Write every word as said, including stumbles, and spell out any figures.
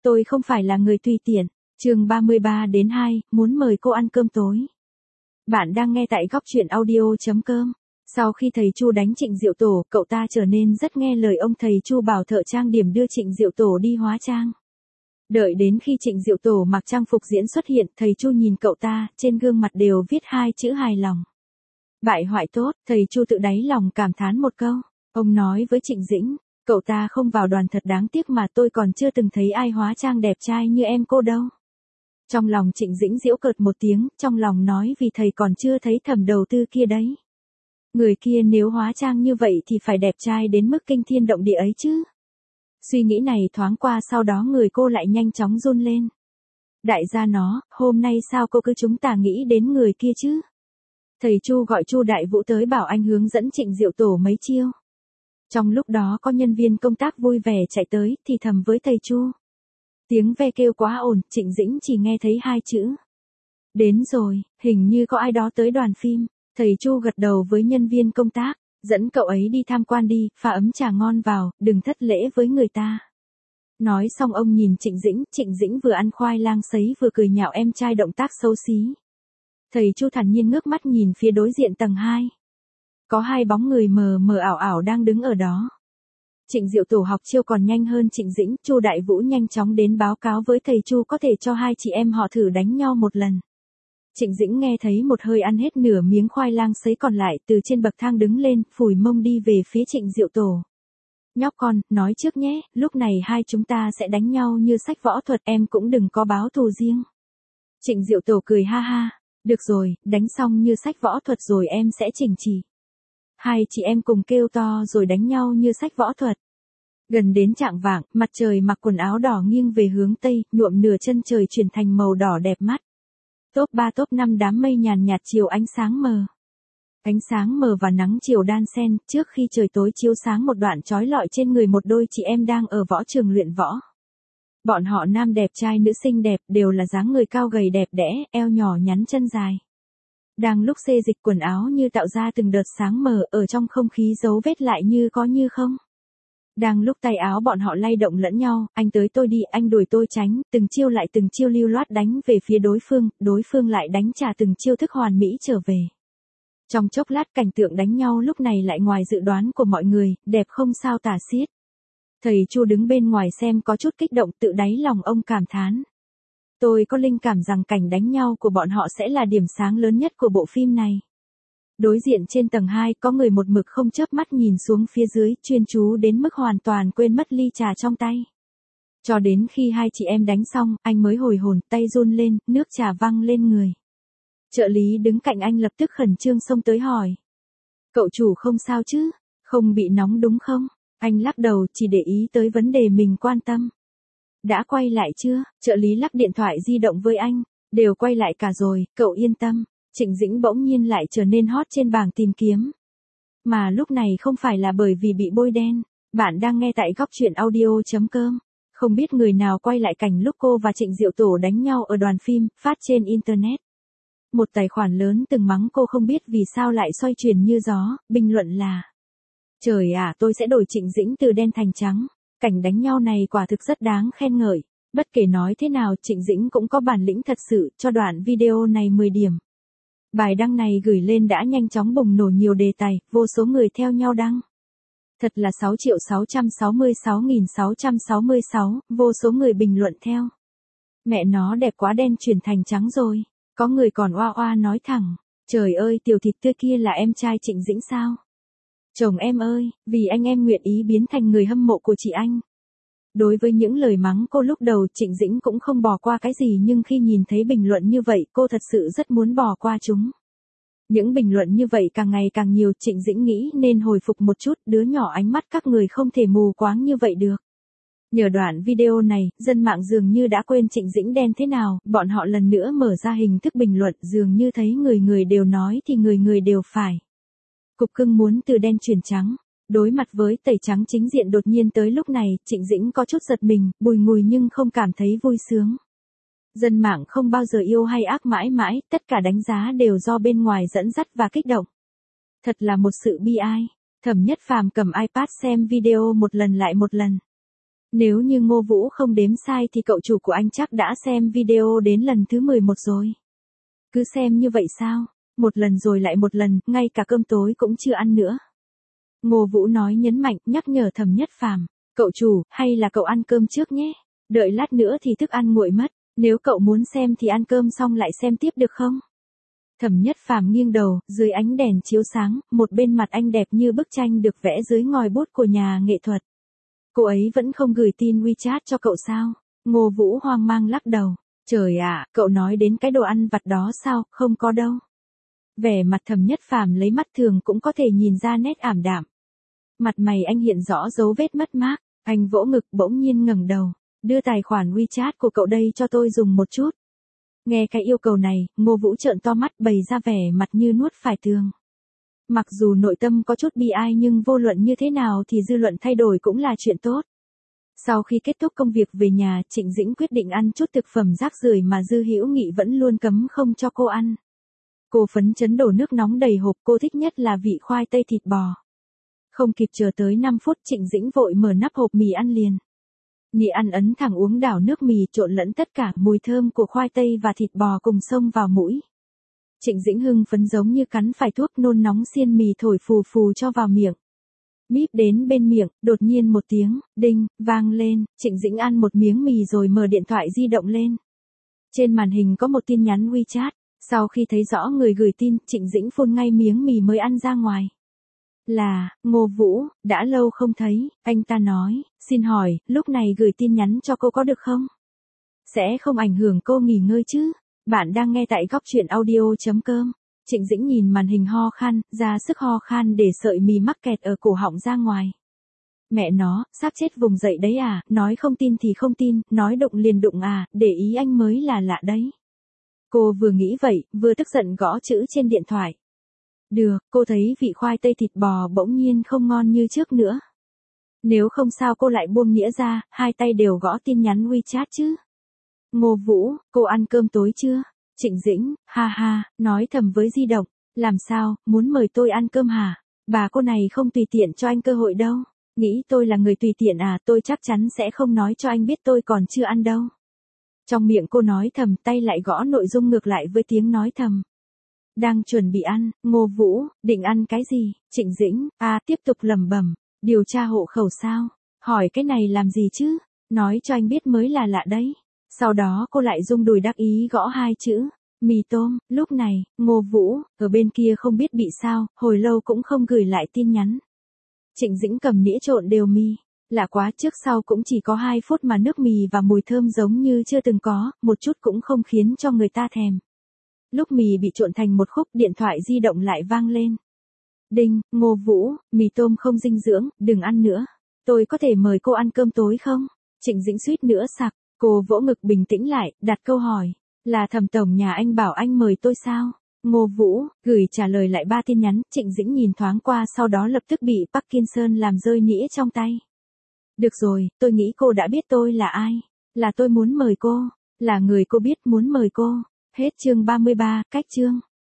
tôi không phải là người tùy tiện. Chương ba mươi ba đến hai, muốn mời cô ăn cơm tối. Bạn đang nghe tại góc truyện audio chấm com. Sau khi thầy Chu đánh Trịnh Diệu Tổ, cậu ta trở nên rất nghe lời ông thầy Chu bảo thợ trang điểm đưa Trịnh Diệu Tổ đi hóa trang. Đợi đến khi Trịnh Diệu Tổ mặc trang phục diễn xuất hiện, thầy Chu nhìn cậu ta, trên gương mặt đều viết hai chữ hài lòng. Bại hoại tốt, thầy Chu tự đáy lòng cảm thán một câu. Ông nói với Trịnh Dĩnh, cậu ta không vào đoàn thật đáng tiếc mà tôi còn chưa từng thấy ai hóa trang đẹp trai như em cô đâu. Trong lòng Trịnh Dĩnh giễu cợt một tiếng, trong lòng nói vì thầy còn chưa thấy thẩm đầu tư kia đấy. Người kia nếu hóa trang như vậy thì phải đẹp trai đến mức kinh thiên động địa ấy chứ. Suy nghĩ này thoáng qua sau đó người cô lại nhanh chóng run lên. Đại gia nó, hôm nay sao cô cứ chúng ta nghĩ đến người kia chứ? Thầy Chu gọi Chu Đại Vũ tới bảo anh hướng dẫn Trịnh Diệu Tổ mấy chiêu. Trong lúc đó có nhân viên công tác vui vẻ chạy tới thì thầm với thầy Chu. Tiếng ve kêu quá ồn, Trịnh Dĩnh chỉ nghe thấy hai chữ. Đến rồi, hình như có ai đó tới đoàn phim. Thầy Chu gật đầu với nhân viên công tác, dẫn cậu ấy đi tham quan đi, pha ấm trà ngon vào, đừng thất lễ với người ta. Nói xong ông nhìn Trịnh Dĩnh, Trịnh Dĩnh vừa ăn khoai lang sấy vừa cười nhạo em trai động tác xấu xí. Thầy Chu thản nhiên ngước mắt nhìn phía đối diện tầng hai. Có hai bóng người mờ mờ ảo ảo đang đứng ở đó. Trịnh Diệu Tổ học chiêu còn nhanh hơn Trịnh Dĩnh, Chu Đại Vũ nhanh chóng đến báo cáo với thầy Chu có thể cho hai chị em họ thử đánh nhau một lần. Trịnh Dĩnh nghe thấy một hơi ăn hết nửa miếng khoai lang sấy còn lại, từ trên bậc thang đứng lên, phủi mông đi về phía Trịnh Diệu Tổ. Nhóc con, nói trước nhé, lúc này hai chúng ta sẽ đánh nhau như sách võ thuật, em cũng đừng có báo thù riêng. Trịnh Diệu Tổ cười ha ha, được rồi, đánh xong như sách võ thuật rồi em sẽ chỉnh chỉ. Hai chị em cùng kêu to rồi đánh nhau như sách võ thuật. Gần đến chạng vạng, mặt trời mặc quần áo đỏ nghiêng về hướng tây, nhuộm nửa chân trời chuyển thành màu đỏ đẹp mắt. Top ba top năm đám mây nhàn nhạt chiều ánh sáng mờ. Ánh sáng mờ và nắng chiều đan xen, trước khi trời tối chiếu sáng một đoạn chói lọi trên người một đôi chị em đang ở võ trường luyện võ. Bọn họ nam đẹp trai nữ xinh đẹp, đều là dáng người cao gầy đẹp đẽ, eo nhỏ nhắn chân dài. Đang lúc xê dịch quần áo như tạo ra từng đợt sáng mờ, ở trong không khí dấu vết lại như có như không. Đang lúc tay áo bọn họ lay động lẫn nhau, anh tới tôi đi, anh đuổi tôi tránh, từng chiêu lại từng chiêu lưu loát đánh về phía đối phương, đối phương lại đánh trả từng chiêu thức hoàn mỹ trở về. Trong chốc lát cảnh tượng đánh nhau lúc này lại ngoài dự đoán của mọi người, đẹp không sao tả xiết. Thầy Chu đứng bên ngoài xem có chút kích động, tự đáy lòng ông cảm thán. Tôi có linh cảm rằng cảnh đánh nhau của bọn họ sẽ là điểm sáng lớn nhất của bộ phim này. Đối diện trên tầng hai có người một mực không chớp mắt nhìn xuống phía dưới, chuyên chú đến mức hoàn toàn quên mất ly trà trong tay. Cho đến khi hai chị em đánh xong, anh mới hồi hồn, tay run lên, nước trà văng lên người. Trợ lý đứng cạnh anh lập tức khẩn trương xông tới hỏi. Cậu chủ không sao chứ? Không bị nóng đúng không? Anh lắc đầu, chỉ để ý tới vấn đề mình quan tâm. Đã quay lại chưa? Trợ lý lắc điện thoại di động với anh. Đều quay lại cả rồi, cậu yên tâm. Trịnh Dĩnh bỗng nhiên lại trở nên hot trên bảng tìm kiếm. Mà lúc này không phải là bởi vì bị bôi đen. Bạn đang nghe tại góc truyện audio chấm com. Không biết người nào quay lại cảnh lúc cô và Trịnh Diệu Tổ đánh nhau ở đoàn phim, phát trên Internet. Một tài khoản lớn từng mắng cô không biết vì sao lại xoay chuyển như gió, bình luận là. Trời ạ, tôi sẽ đổi Trịnh Dĩnh từ đen thành trắng. Cảnh đánh nhau này quả thực rất đáng khen ngợi. Bất kể nói thế nào, Trịnh Dĩnh cũng có bản lĩnh thật sự, cho đoạn video này mười điểm. Bài đăng này gửi lên đã nhanh chóng bùng nổ nhiều đề tài, vô số người theo nhau đăng. Thật là sáu triệu sáu trăm sáu mươi sáu nghìn sáu trăm sáu mươi sáu, vô số người bình luận theo. Mẹ nó đẹp quá, đen chuyển thành trắng rồi. Có người còn oa oa nói thẳng, trời ơi tiểu thịt tươi kia là em trai Trịnh Dĩnh sao? Chồng em ơi, vì anh em nguyện ý biến thành người hâm mộ của chị anh. Đối với những lời mắng cô lúc đầu, Trịnh Dĩnh cũng không bỏ qua cái gì, nhưng khi nhìn thấy bình luận như vậy cô thật sự rất muốn bỏ qua chúng. Những bình luận như vậy càng ngày càng nhiều, Trịnh Dĩnh nghĩ nên hồi phục một chút, đứa nhỏ ánh mắt các người không thể mù quáng như vậy được. Nhờ đoạn video này, dân mạng dường như đã quên Trịnh Dĩnh đen thế nào, bọn họ lần nữa mở ra hình thức bình luận, dường như thấy người người đều nói thì người người đều phải. Cục cưng muốn từ đen chuyển trắng. Đối mặt với tẩy trắng chính diện đột nhiên tới lúc này, Trịnh Dĩnh có chút giật mình, bùi ngùi nhưng không cảm thấy vui sướng. Dân mạng không bao giờ yêu hay ác mãi mãi, tất cả đánh giá đều do bên ngoài dẫn dắt và kích động. Thật là một sự bi ai. Thẩm Nhất Phàm cầm iPad xem video một lần lại một lần. Nếu như Ngô Vũ không đếm sai thì cậu chủ của anh chắc đã xem video đến lần thứ mười một rồi. Cứ xem như vậy sao? Một lần rồi lại một lần, ngay cả cơm tối cũng chưa ăn nữa. Ngô Vũ nói nhấn mạnh, nhắc nhở Thẩm Nhất Phàm, cậu chủ, hay là cậu ăn cơm trước nhé. Đợi lát nữa thì thức ăn nguội mất, nếu cậu muốn xem thì ăn cơm xong lại xem tiếp được không? Thẩm Nhất Phàm nghiêng đầu, dưới ánh đèn chiếu sáng, một bên mặt anh đẹp như bức tranh được vẽ dưới ngòi bút của nhà nghệ thuật. Cô ấy vẫn không gửi tin WeChat cho cậu sao? Ngô Vũ hoang mang lắc đầu. Trời ạ, cậu nói đến cái đồ ăn vặt đó sao, không có đâu. Vẻ mặt Thẩm Nhất Phàm lấy mắt thường cũng có thể nhìn ra nét ảm đạm. Mặt mày anh hiện rõ dấu vết mất mát, anh vỗ ngực bỗng nhiên ngẩng đầu. Đưa tài khoản WeChat của cậu đây cho tôi dùng một chút. Nghe cái yêu cầu này, Ngô Vũ trợn to mắt bày ra vẻ mặt như nuốt phải tường. Mặc dù nội tâm có chút bi ai nhưng vô luận như thế nào thì dư luận thay đổi cũng là chuyện tốt. Sau khi kết thúc công việc về nhà, Trịnh Dĩnh quyết định ăn chút thực phẩm rác rưởi mà Dư Hữu Nghị vẫn luôn cấm không cho cô ăn. Cô phấn chấn đổ nước nóng đầy hộp, cô thích nhất là vị khoai tây thịt bò. Không kịp chờ tới năm phút, Trịnh Dĩnh vội mở nắp hộp mì ăn liền. Nhị ăn ấn thẳng uống đảo nước mì trộn lẫn tất cả mùi thơm của khoai tây và thịt bò cùng xông vào mũi. Trịnh Dĩnh hưng phấn giống như cắn phải thuốc, nôn nóng xiên mì thổi phù phù cho vào miệng. Míp đến bên miệng, đột nhiên một tiếng, đinh, vang lên, Trịnh Dĩnh ăn một miếng mì rồi mở điện thoại di động lên. Trên màn hình có một tin nhắn WeChat, sau khi thấy rõ người gửi tin, Trịnh Dĩnh phun ngay miếng mì mới ăn ra ngoài. Là, Ngô Vũ, đã lâu không thấy, anh ta nói, xin hỏi, lúc này gửi tin nhắn cho cô có được không? Sẽ không ảnh hưởng cô nghỉ ngơi chứ? Bạn đang nghe tại góc truyện audio chấm com. Trịnh Dĩnh nhìn màn hình ho khan, ra sức ho khan để sợi mì mắc kẹt ở cổ họng ra ngoài. Mẹ nó, xác chết vùng dậy đấy à, nói không tin thì không tin, nói đụng liền đụng à, để ý anh mới là lạ đấy. Cô vừa nghĩ vậy, vừa tức giận gõ chữ trên điện thoại. Được, cô thấy vị khoai tây thịt bò bỗng nhiên không ngon như trước nữa. Nếu không sao cô lại buông nĩa ra, hai tay đều gõ tin nhắn WeChat chứ. Ngô Vũ, cô ăn cơm tối chưa? Trịnh Dĩnh, ha ha, nói thầm với di động, làm sao, muốn mời tôi ăn cơm hả? Bà cô này không tùy tiện cho anh cơ hội đâu. Nghĩ tôi là người tùy tiện à, tôi chắc chắn sẽ không nói cho anh biết tôi còn chưa ăn đâu. Trong miệng cô nói thầm, tay lại gõ nội dung ngược lại với tiếng nói thầm. Đang chuẩn bị ăn, Ngô Vũ, định ăn cái gì? Trịnh Dĩnh, à, tiếp tục lẩm bẩm, điều tra hộ khẩu sao? Hỏi cái này làm gì chứ? Nói cho anh biết mới là lạ đấy. Sau đó cô lại rung đùi đắc ý gõ hai chữ, mì tôm. Lúc này, Ngô Vũ, ở bên kia không biết bị sao, hồi lâu cũng không gửi lại tin nhắn. Trịnh Dĩnh cầm nĩa trộn đều mì. Lạ quá, trước sau cũng chỉ có hai phút mà nước mì và mùi thơm giống như chưa từng có, một chút cũng không khiến cho người ta thèm. Lúc mì bị trộn thành một khúc, điện thoại di động lại vang lên. Đinh, Ngô Vũ, mì tôm không dinh dưỡng, đừng ăn nữa. Tôi có thể mời cô ăn cơm tối không? Trịnh Dĩnh suýt nữa sặc, cô vỗ ngực bình tĩnh lại, đặt câu hỏi. Là Thẩm tổng nhà anh bảo anh mời tôi sao? Ngô Vũ, gửi trả lời lại ba tin nhắn, Trịnh Dĩnh nhìn thoáng qua sau đó lập tức bị Parkinson làm rơi nĩa trong tay. Được rồi, tôi nghĩ cô đã biết tôi là ai. Là tôi muốn mời cô. Là người cô biết muốn mời cô. Hết chương ba mươi ba, cách chương.